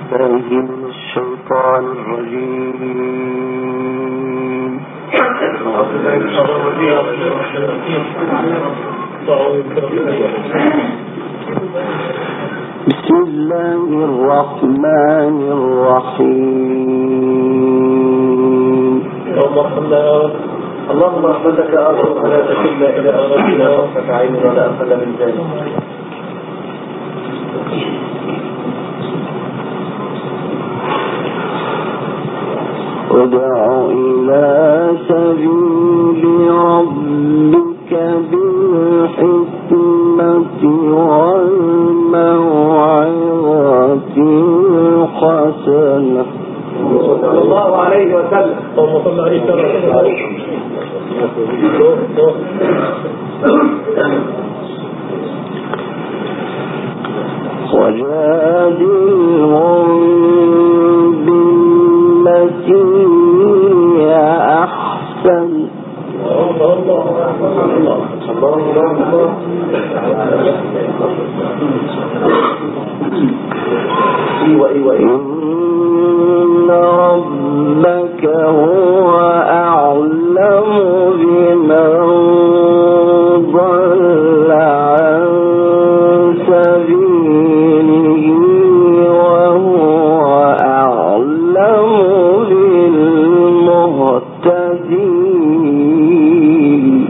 بالله من الشيطان الرجيم. بسم الله الرحمن الرحيم. اللهم رحمتك أرجو فلا تكلنا إلى أرادنا وفك عين ولا أقل من ذلك. ادع إلى سبيل ربك بالحكمة والموعظة الحسنة. صلى الله عليه وسلم. اللهم صل عليه وجادلهم بالتي هي أحسن. إن ربك هو أعلم بمن ضل عن سبيله وهو أعلم بالمهتدين.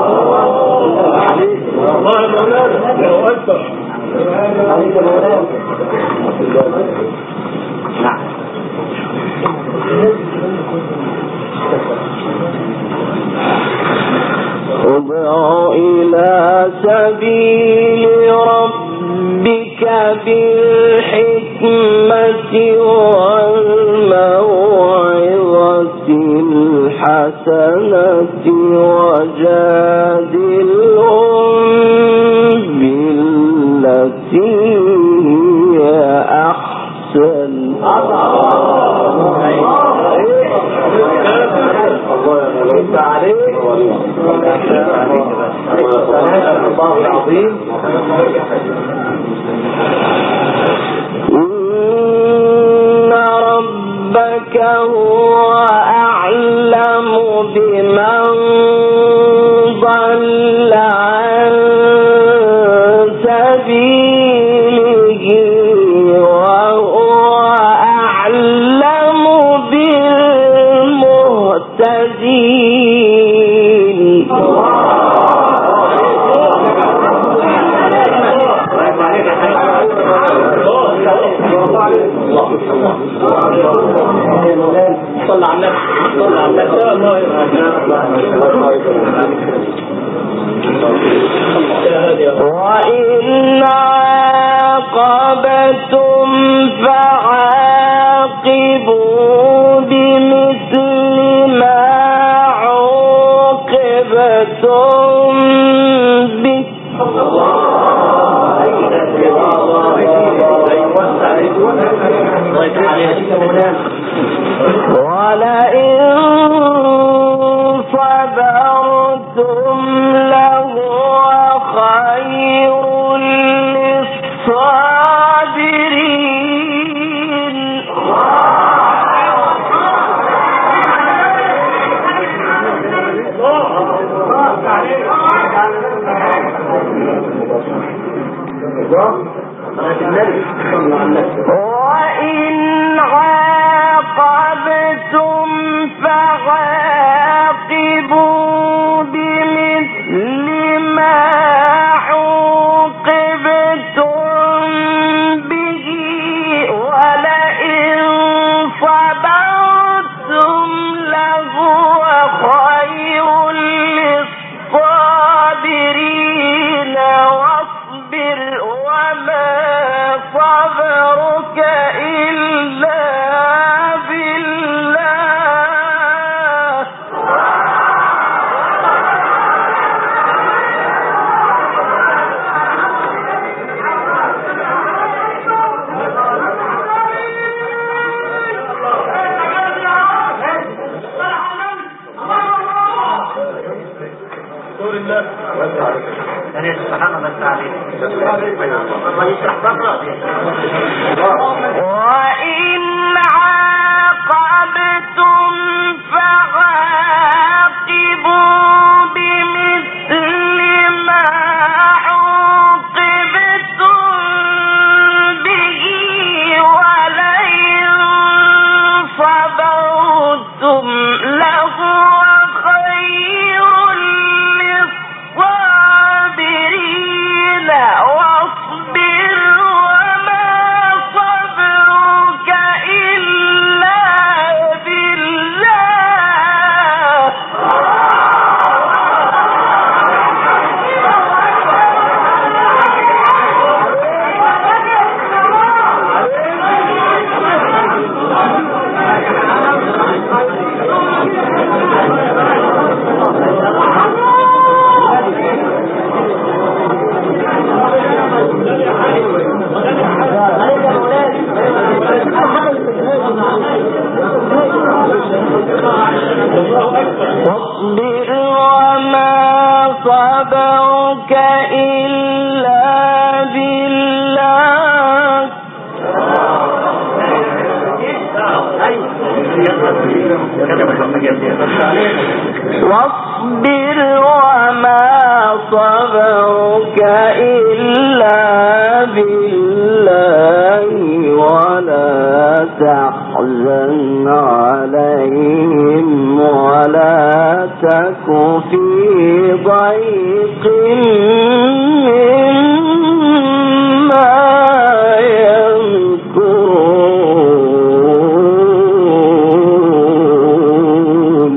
ادع إلى سبيل ربك بالحكمة والموعظة الحسنة وجادلهم بالتي هي أحسن. الله العظيم. إن ربك هو أعلم بمن ضل عن سبيله وهو أعلم بالمهتدين. صلى على وإن عاقبتم فعاقبوا بمثل ما عوقبتم به ولئن صبرتم لهو خير للصابرين. وإن عاقبتم فعاقبوا بمثل ما عوقبتم به ولئن صبرتم لهو خير للصابرين. واصبر وما صبرك إلا بالله. وإن صبرك إلا بالله واصبر وما صبرك إلا بالله ولا تحزن عليهم ولا تك في ضيق مما يمكرون.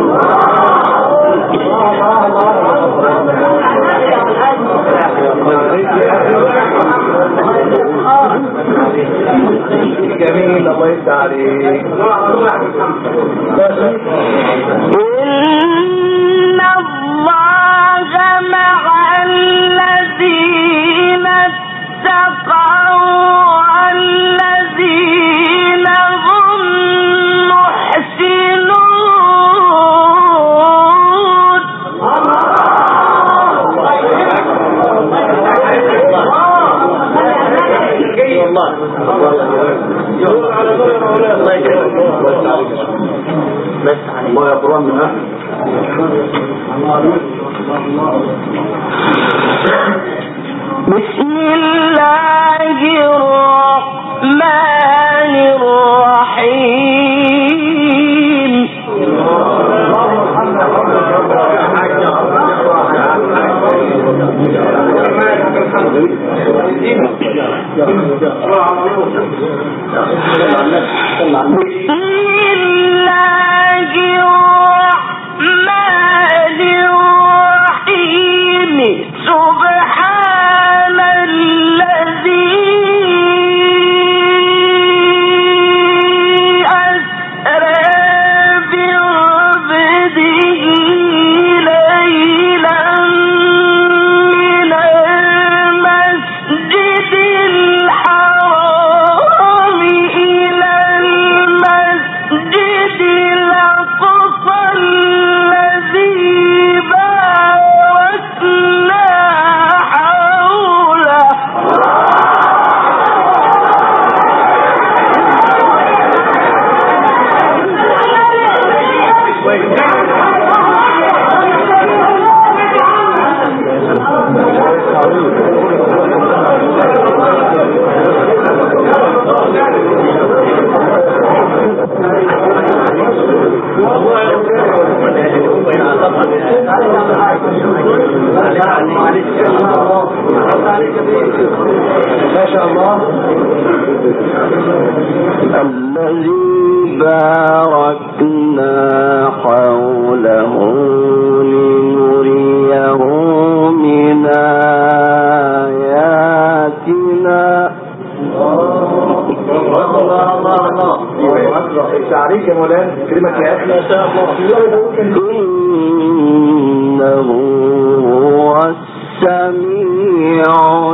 جميل الله يفتح عليك. إن الله مع الذين اتقوا والذين هم محسنون. الله يقرأ منها. بسم الله الرحمن الرحيم. سبحان الذي ما شاء الله. الذي باركنا حوله لنريه من آياتنا. تعريف يا مولانا كلمة يا أخي. إنه هو السميع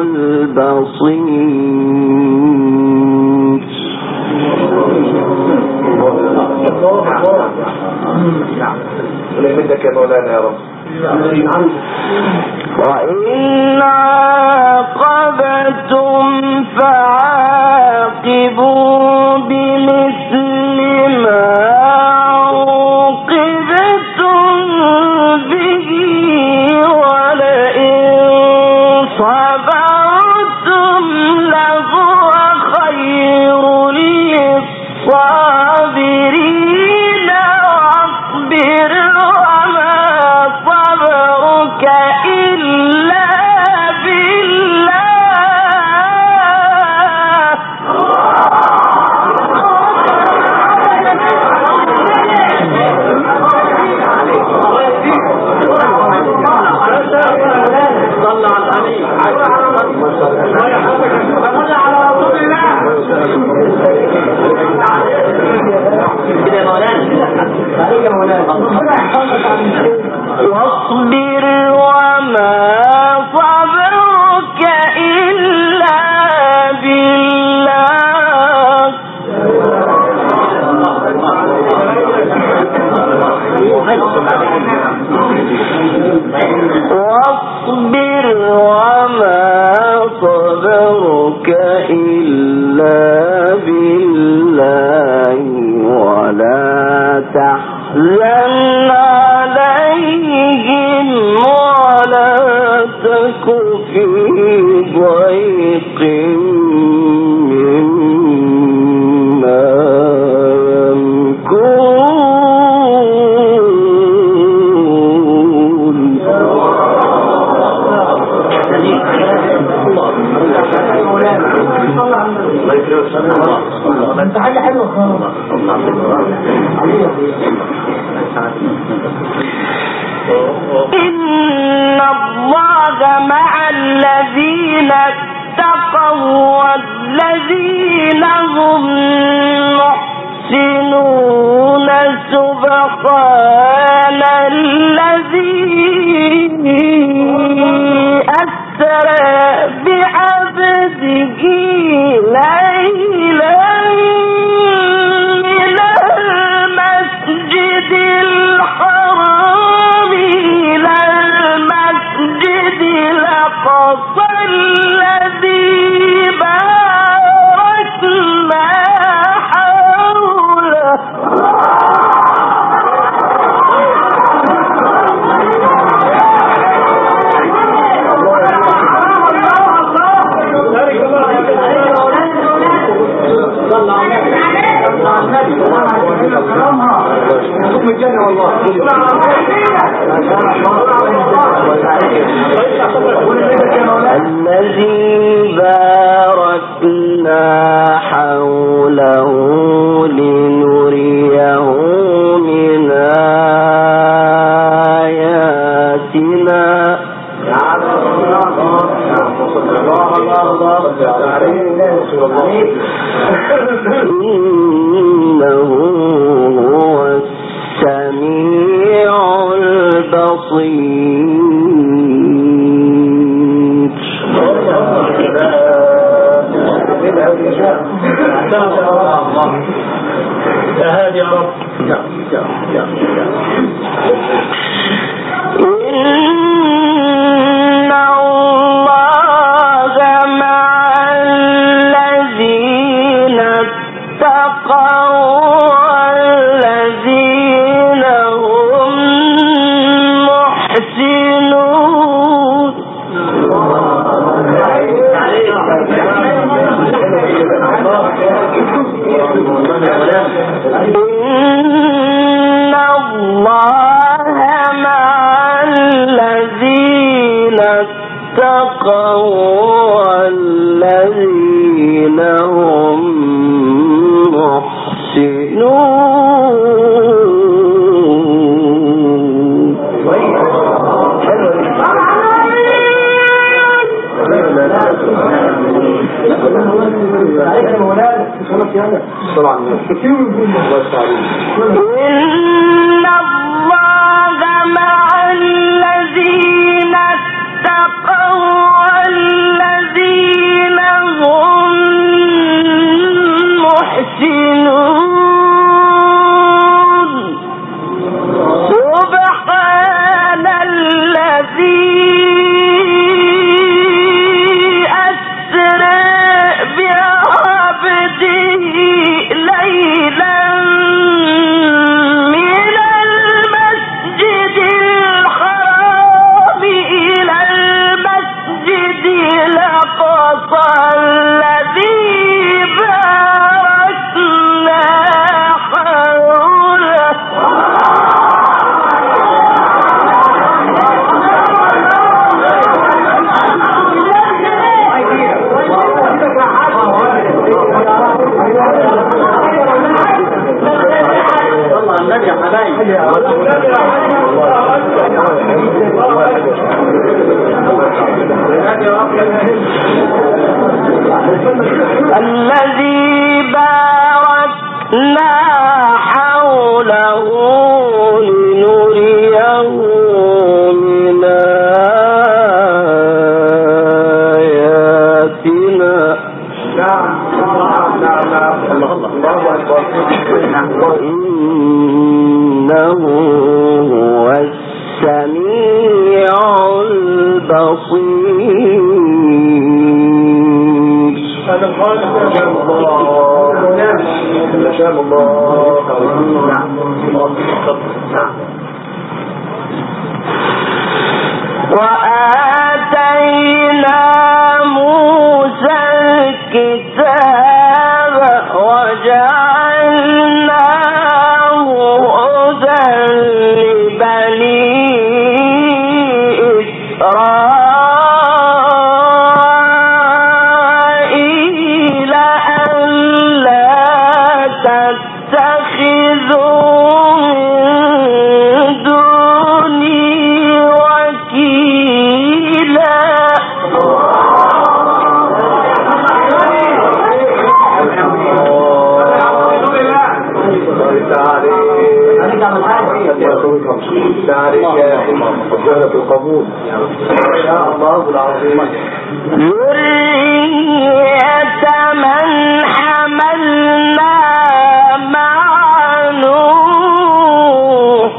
البصير. ولمدك يا مولانا يا رب. وإن عاقبتم فعاقبوا بمثل ما عوقبتم به ولئن صبرتم لهو خير للصابرين. واصبر وما صبرك إلا بالله واصبر وما صبرك إلا بالله واصبر بالله ولا تحزن عليهم ولا تك في ضيق مما يمكرون. انت حاجة حلوة خالص. إن الله مع الذين اتقوا والذين هم محسنون. سبحان الذي أسرى بعبده ليلا من المسجد الحرام إلى المسجد الأقصى الذي باركنا حوله. الذي باركنا حوله لنريه من آياتنا. إنه هو السميع البصير. يا هادي يا رب. إن الله مع الذين اتقوا والذين هم محسنون. إن الله مع الذين اتقوا والذين هم محسنون. إن الله مع الذين اتقوا والذين هم محسنون. سبحان الذي أسرى بعبده ليلا من المسجد الحرام إلى المسجد الأقصى الذي باركنا حوله. الذي باركنا حوله لنريه من آياتنا. إنه هو السميع البصير. هذا الخالق ما شاء الله. وآتينا موسى الكتاب وجعلناه هدى لبني إسرائيل ألا تتخذوا من دوني وكيلا. القبول يا الله العظيم. ذرية من حملنا مع نوح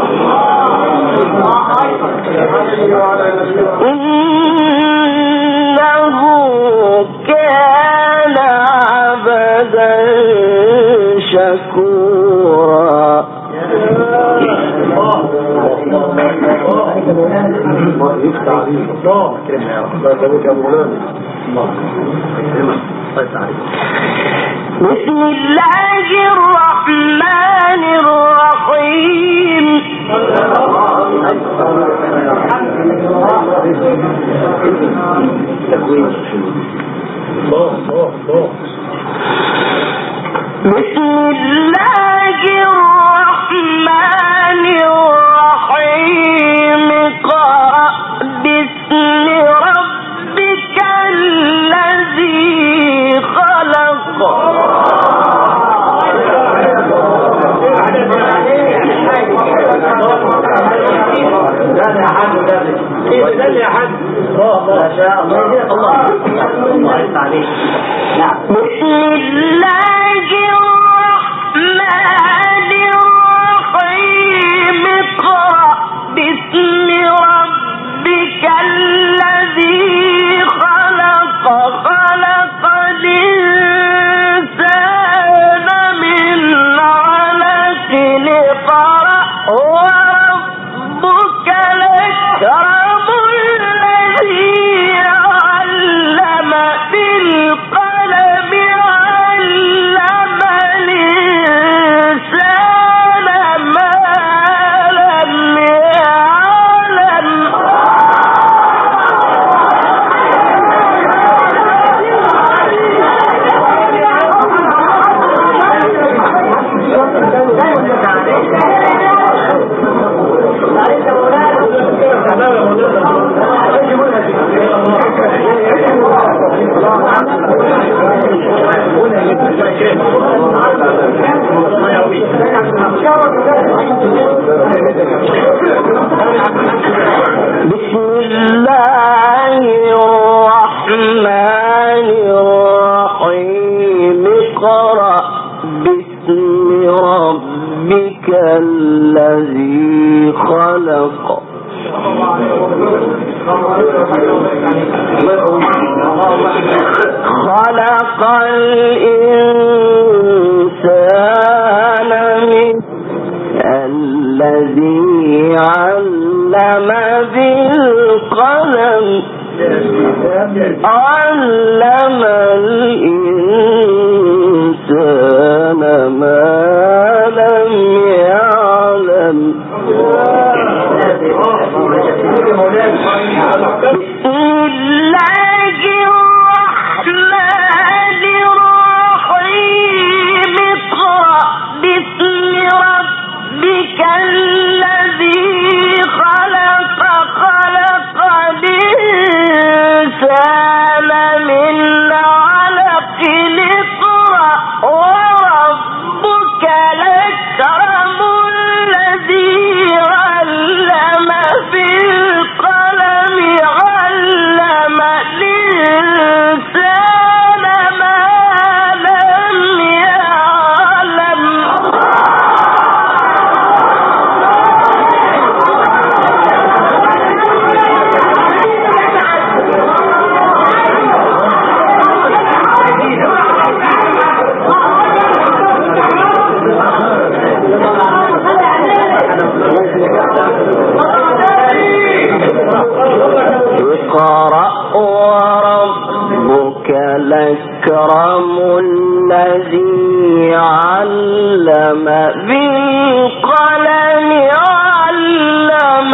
إنه كان عبدا شكورا. الله يفتح عليك. الله يكرمنا يا رب. الله يسلمك يا مولانا. الله يسلمك. بسم الله الرحمن الرحيم. بسم الله الرحمن الرحيم. اقرأ باسم ربك الذي خلق. يا حد ما شاء الله. الله عليك. بسم الله الرحمن الرحيم. اقرأ باسم ربك الذي خلق. خلق الإنسان من علق. اقرأ وربك الأكرم الذي علم بالقلم. علم الإنسان ما لم يعلم. بسم الله الرحمن الرحيم. اقرأ باسم ربك الذي خلق. خلق الإنسان من الذي علم بالقلم. علم الإنسان ما لم يعلم. بسم الله الرحمن الرحيم. اقرأ باسم ربك الذي خلق. خلق الإنسان من علق. الذي علم بالقلم علم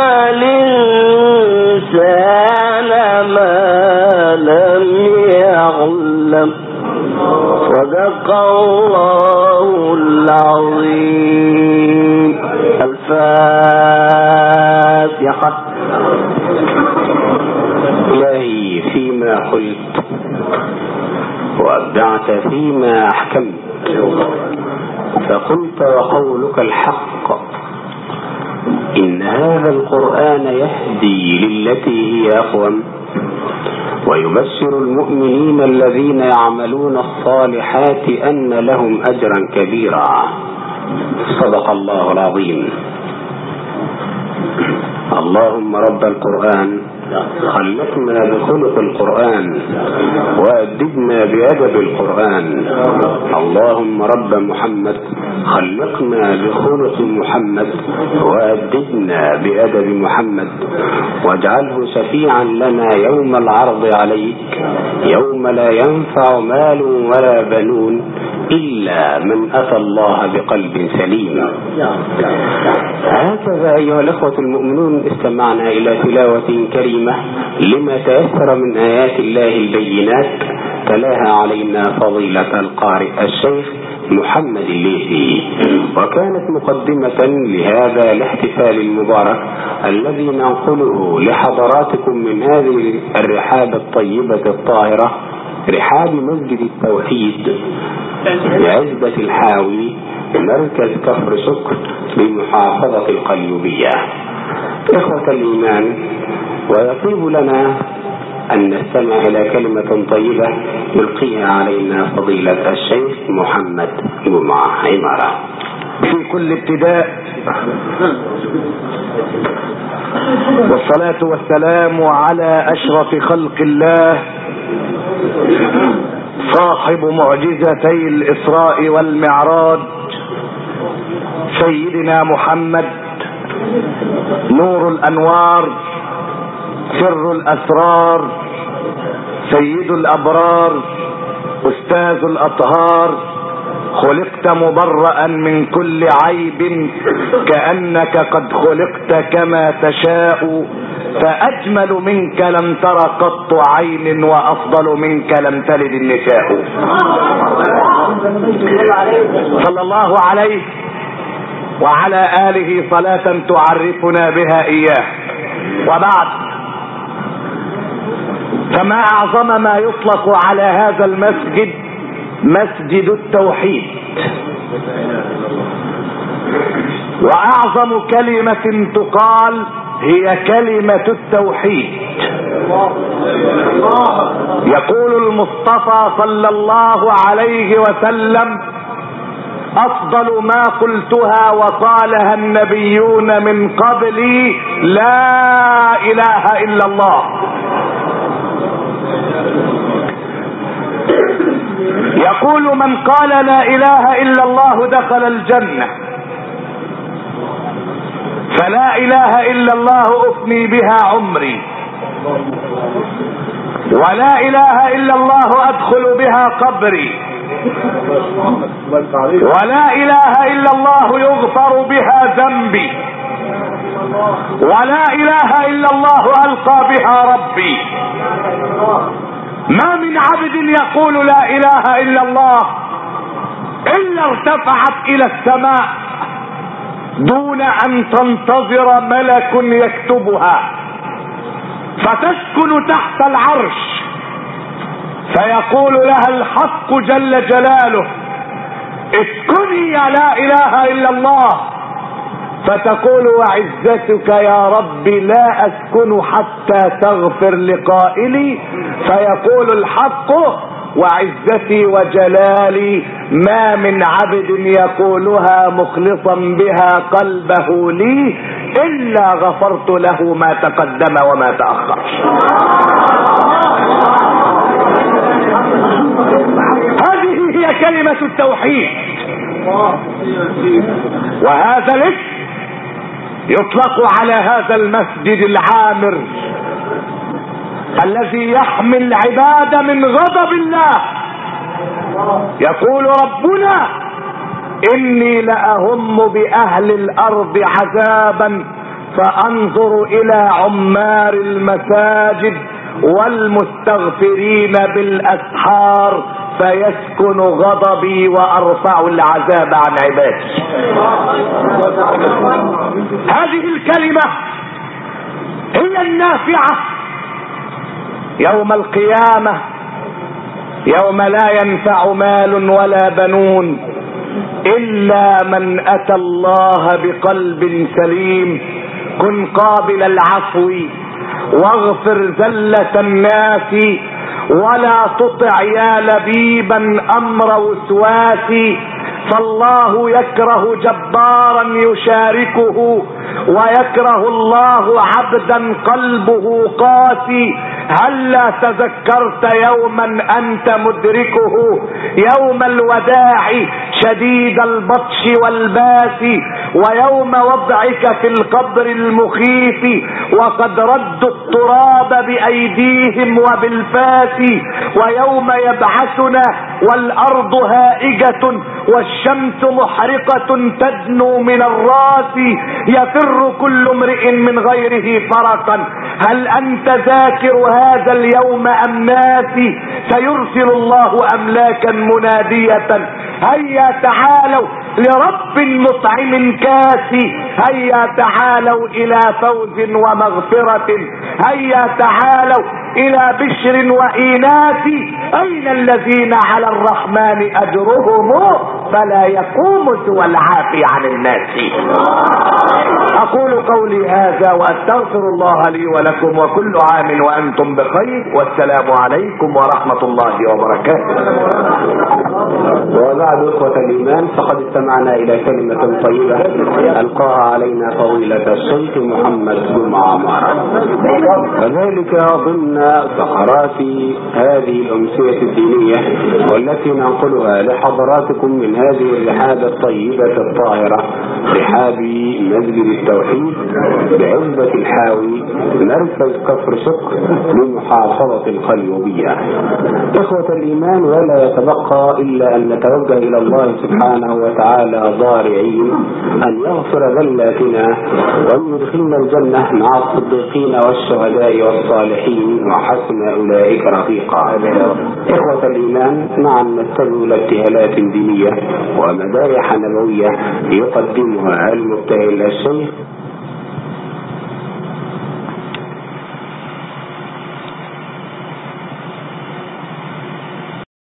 الإنسان ما لم يعلم. صدق الله العظيم. الفاتحة. إلهي فيما قلت وأبدعت فيما أحكمت، فقلت وقولك الحق، إن هذا القرآن يهدي للتي هي أقوم ويبشر المؤمنين الذين يعملون الصالحات أن لهم أجرا كبيرا. صدق الله العظيم. اللهم رب القرآن خلقنا بخلق القرآن وأدبنا بأدب القرآن. اللهم رب محمد خلقنا بخلق محمد وأدبنا بأدب محمد، واجعله شفيعا لنا يوم العرض عليك، يوم لا ينفع مال ولا بنون إلا من أتى الله بقلب سليم. هكذا أيها الأخوة المؤمنون استمعنا إلى تلاوة كريمة لما تيسر من آيات الله البينات، تلاها علينا فضيلة القارئ الشيخ محمد الليثي، وكانت مقدمة لهذا الاحتفال المبارك الذي ننقله لحضراتكم من هذه الرحاب الطيبة الطاهرة، رحاب مسجد التوحيد بعزبة الحاوي، مركز كفر شكر بمحافظة القليوبية. إخوة الإيمان، ويطيب لنا أن نستمع إلى كلمة طيبة يلقيها علينا فضيلة الشيخ محمد جمعة عمارة. في كل ابتداء والصلاة والسلام على أشرف خلق الله، صاحب معجزتي الإسراء والمعراج، سيدنا محمد نور الأنوار، سر الأسرار، سيد الأبرار، أستاذ الأطهار، خلقت مبرأ من كل عيب كأنك قد خلقت كما تشاء، فأجمل منك لم تر قط عين، وأفضل منك لم تلد النساء. صلى الله عليه وعلى آله صلاة تعرفنا بها إياه. وبعد، فما أعظم ما يطلق على هذا المسجد مسجد التوحيد، وأعظم كلمة تقال هي كلمة التوحيد. يقول المصطفى صلى الله عليه وسلم: أفضل ما قلتها وقالها النبيون من قبلي لا إله إلا الله. يقول: من قال لا إله إلا الله دخل الجنة، فلا إله إلا الله أفني بها عمري، ولا إله إلا الله أدخل بها قبري، ولا إله إلا الله يغفر بها ذنبي، ولا إله إلا الله ألقى بها ربي. ما من عبد يقول لا إله إلا الله إلا ارتفعت إلى السماء دون أن تنتظر ملك يكتبها، فتسكن تحت العرش، فيقول لها الحق جل جلاله: اسكني يا لا إله إلا الله. فتقول: وعزتك يا رب لا أسكن حتى تغفر لقائلي. فيقول الحق: وعزتي وجلالي ما من عبد يقولها مخلصا بها قلبه لي إلا غفرت له ما تقدم وما تأخر. هذه هي كلمة التوحيد. وهذا الاسم يطلق على هذا المسجد العامر الذي يحمي العباد من غضب الله يقول ربنا إني لأهم بأهل الأرض عذابا فأنظر إلى عمار المساجد والمستغفرين بالأسحار فيسكن غضبي وأرفع العذاب عن عبادي. هذه الكلمة هي النافعة يوم القيامة، يوم لا ينفع مال ولا بنون إلا من أتى الله بقلب سليم. كن قابل العفو واغفر زلة الناس ولا تطع يا لبيبا أمر وسواس. فالله يكره جبارا يشاركه ويكره الله عبدا قلبه قاسي. هلا تذكرت يوما أنت مدركه يوم الوداع شديد البطش والباس ويوم وضعك في القبر المخيف وقد ردوا التراب بأيديهم وبالفاس ويوم يبعثنا والأرض هائجة والشمس محرقة تدنو من الراس يفر كل امرئ من غيره فرقا. هل أنت ذاكر هذا اليوم أم ناسي؟ سيرسل الله أملاكا منادية هيا تعالوا لرب مطعم كاسي. هيا تعالوا إلى فوز ومغفرة. هيا تعالوا إلى بشر وإيناس. أين الذين على الرحمن أجرهم فلا يقوم سوى العافي عن الناس. أقول قولي هذا وأستغفر الله لي ولكم وكل عام وأنتم بخير والسلام عليكم ورحمة الله وبركاته. وبعد إخوة الإيمان فقد استمعنا إلى كلمة طيبة ألقاها علينا فضيلة الشيخ محمد جمعة عمارة، وذلك ضمن فقرات هذه الأمسية الدينية والتي ننقلها لحضراتكم من هذه الرحاب الطيبة الطاهرة، رحاب مسجد التوحيد بعزبة الحاوي مركز كفر شق لمحافظة القليوبية. إخوة الإيمان، ولا يتبقى إلا أن نتوجه إلى الله سبحانه وتعالى ضارعين أن يغفر ذلاتنا وأن يدخلنا الجنة مع الصديقين والشهداء والصالحين وحسن أولئك رفيقا. إخوة الإيمان، معا نستمع إلى ابتهالات دينية ومدارح نبوية يقدمها المبتهل الشيخ